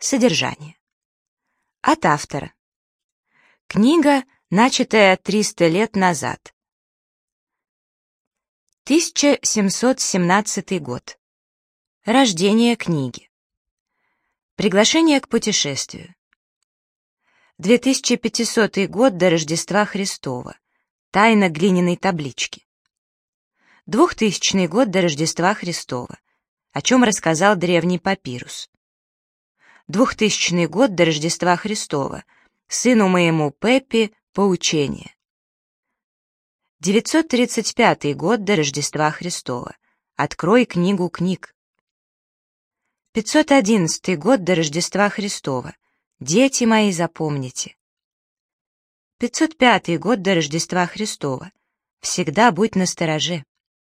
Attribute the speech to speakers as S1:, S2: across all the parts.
S1: Содержание. От автора. Книга, начатая 300 лет назад. 1717 год. Рождение книги. Приглашение к путешествию. 2500 год до Рождества Христова. Тайна глиняной таблички. 2000 год до Рождества Христова, о чем рассказал древний папирус. 2000 год до Рождества Христова, сыну моему Пеппи поучение. 935 год до Рождества Христова, открой книгу книг. 511 год до Рождества Христова, дети мои, запомните. 505 год до Рождества Христова, всегда будь настороже.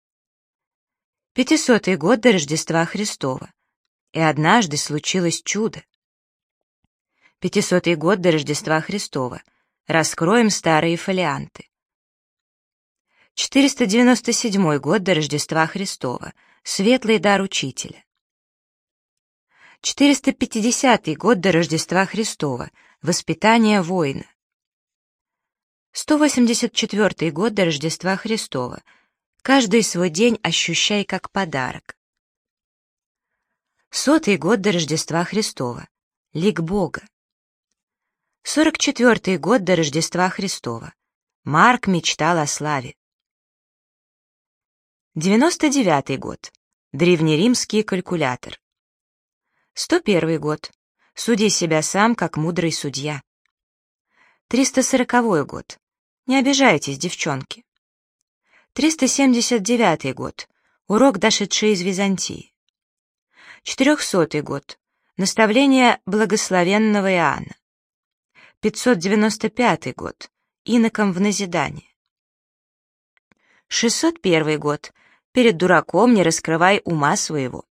S1: 500 год до Рождества Христова, и однажды случилось чудо. 500 год до Рождества Христова, раскроем старые фолианты. 497 год до Рождества Христова, светлый дар учителя. 450 год до Рождества Христова, воспитание воина. 184 год до Рождества Христова, каждый свой день ощущай как подарок. 100 год до Рождества Христова, лик Бога. 44 год до Рождества Христова, Марк мечтал о славе. 99 год, древнеримский калькулятор. 101 год, суди себя сам, как мудрый судья. 340 год, не обижайтесь, девчонки. 379 год, урок, дошедший из Византии. 400 год, наставление благословенного Иоанна. 595 год, инокам в назидание. 601 год, перед дураком не раскрывай ума своего.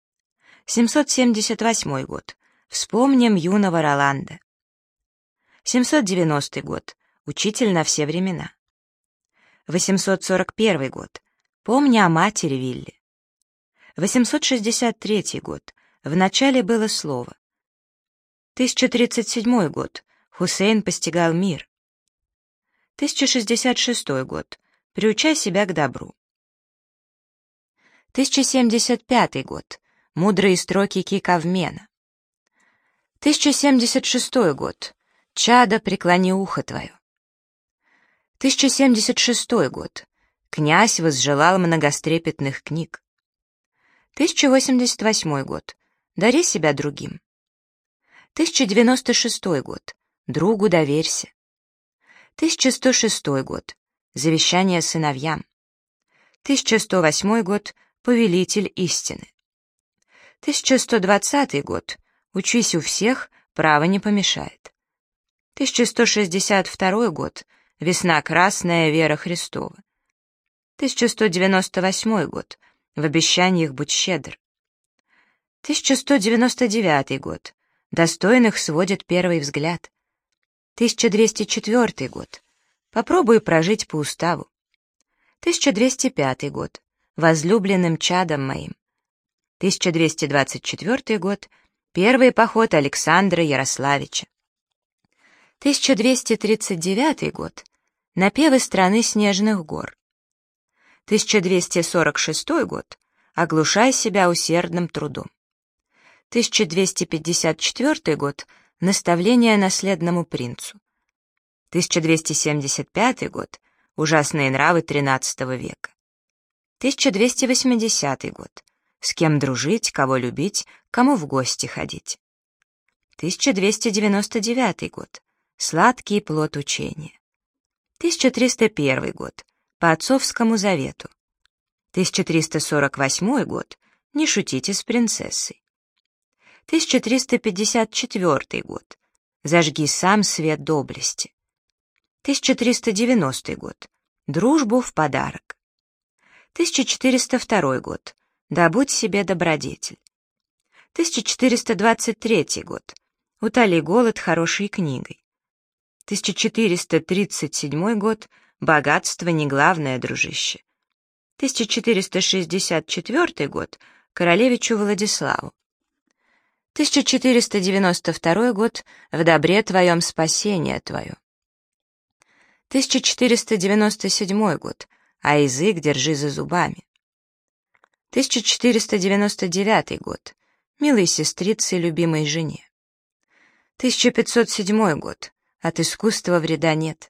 S1: 778 год, вспомним юного Роланда. 790 год, учитель на все времена. 841 год, помни о матери Вилли. 863 год, в начале было слово. 1037 год, Хусейн постигал мир. 1066 год, приучай себя к добру. 1075 год, мудрые строки Кикавмена. 1076 год, чадо, преклони ухо твое. 1076 год, князь возжелал многострепетных книг. 1088 год, дари себя другим. 1096 год, другу доверься. 1106 год, завещание сыновьям. 1108 год, повелитель истины. 1120 год, учись у всех, право не помешает. 1162 год, весна красная, вера Христова. 1198 год, в обещаниях будь щедр. 1199 год, достойных сводит первый взгляд. 1204 год, попробуй прожить по уставу. 1205 год, возлюбленным чадом моим. 1224 год, первый поход Александра Ярославича. 1239 год, напевы страны снежных гор. 1246 год, оглушай себя усердным трудом. 1254 год, наставление наследному принцу. 1275 год, ужасные нравы XIII века. 1280 год, с кем дружить, кого любить, кому в гости ходить. 1299 год, сладкий плод учения. 1301 год, по отцовскому завету. 1348 год, не шутите с принцессой. 1354 год, зажги сам свет доблести. 1390 год, дружбу в подарок. 1402 год, добудь себе добродетель. 1423 год, утоли голод хорошей книгой. 1437 год, богатство не главное, дружище. 1464 год, королевичу Владиславу. 1492 год «В добре твоем спасение твое». 1497 год «А язык держи за зубами». 1499 год «Милой сестрице, любимой жене». 1507 год «От искусства вреда нет».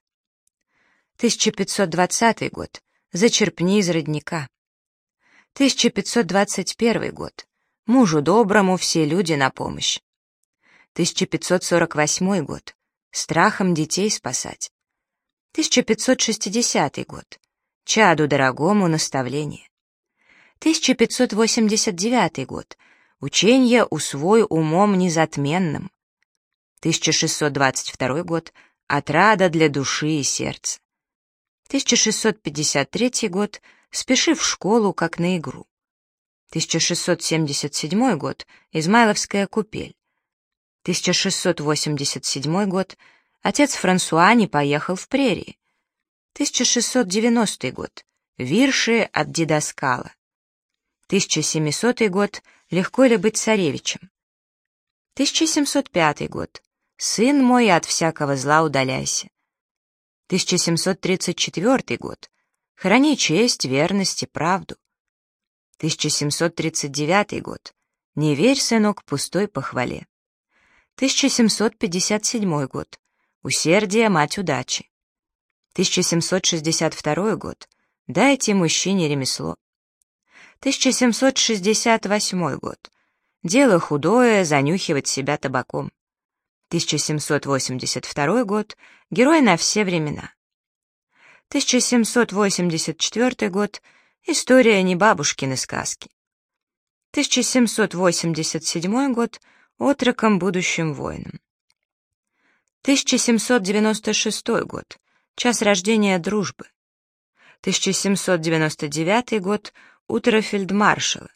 S1: 1520 год «Зачерпни из родника». 1521 год «Мужу доброму все люди на помощь». 1548 год «Страхом детей спасать». 1560 год «Чаду дорогому наставление». 1589 год «Ученье усвой умом незатменным». 1622 год «Отрада для души и сердца». 1653 год «Спеши в школу, как на игру». 1677 год «Измайловская купель». 1687 год «Отец Франсуа не поехал в прерии». 1690 год «Вирши от дидоскала». 1700 год «Легко ли быть царевичем». 1705 год «Сын мой, от всякого зла удаляйся». 1734 год «Храни честь, верность и правду». 1739 год «Не верь, сынок, пустой похвале». 1757 год «Усердие, мать удачи». 1762 год «Дайте мужчине ремесло». 1768 год «Дело худое, занюхивать себя табаком». 1782 год «Герой на все времена». 1784 год «История не бабушкины сказки». 1787 год «Отроком, будущим воином». 1796 год «Час рождения дружбы». 1799 год «Утро фельдмаршала».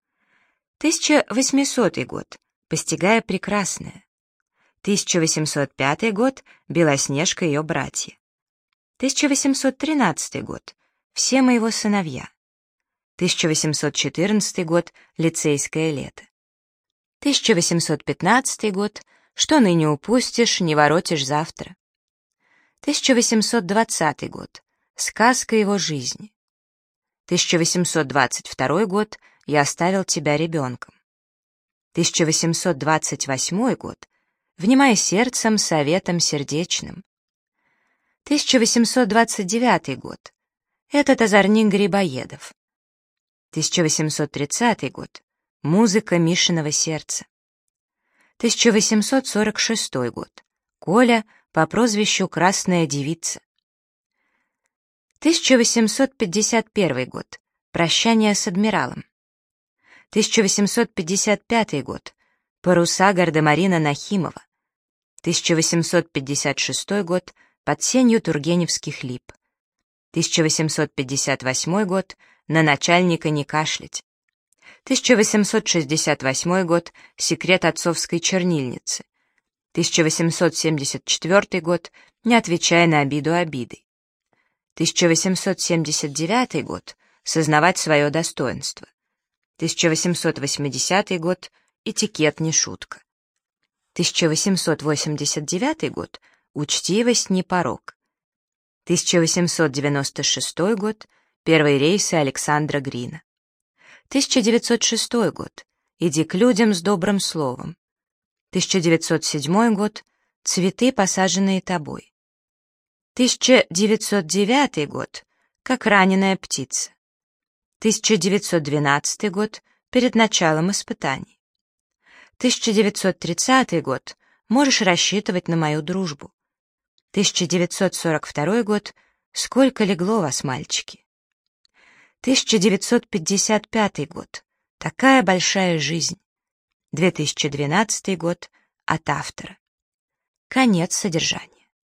S1: 1800 год «Постигая прекрасное». 1805 год «Белоснежка и ее братья». 1813 год «Все моего сыновья». 1814 год «Лицейское лето». 1815 год «Что ныне упустишь, не воротишь завтра». 1820 год «Сказка его жизни». 1822 год «Я оставил тебя ребенком». 1828 год «Внимай сердцем, советом сердечным». 1829 год «Этот озорник Грибоедов». 1830 год «Музыка Мишиного сердца». 1846 год «Коля по прозвищу Красная девица». 1851 год «Прощание с адмиралом». 1855 год «Паруса Гардемарина Нахимова». 1856 год «Под сенью тургеневских лип». 1858 год «На начальника не кашлять». 1868 год «Секрет отцовской чернильницы». 1874 год «Не отвечая на обиду обидой». 1879 год «Сознавать свое достоинство». 1880 год «Этикет не шутка». 1889 год «Учтивость не порок». 1896 год «Первые рейсы Александра Грина». 1906 год «Иди к людям с добрым словом». 1907 год «Цветы, посаженные тобой». 1909 год «Как раненая птица». 1912 год «Перед началом испытаний». 1930 год «Можешь рассчитывать на мою дружбу». 1942 год «Сколько легло вас, мальчики». 1955 год «Такая большая жизнь». 2012 год от автора. Конец содержания.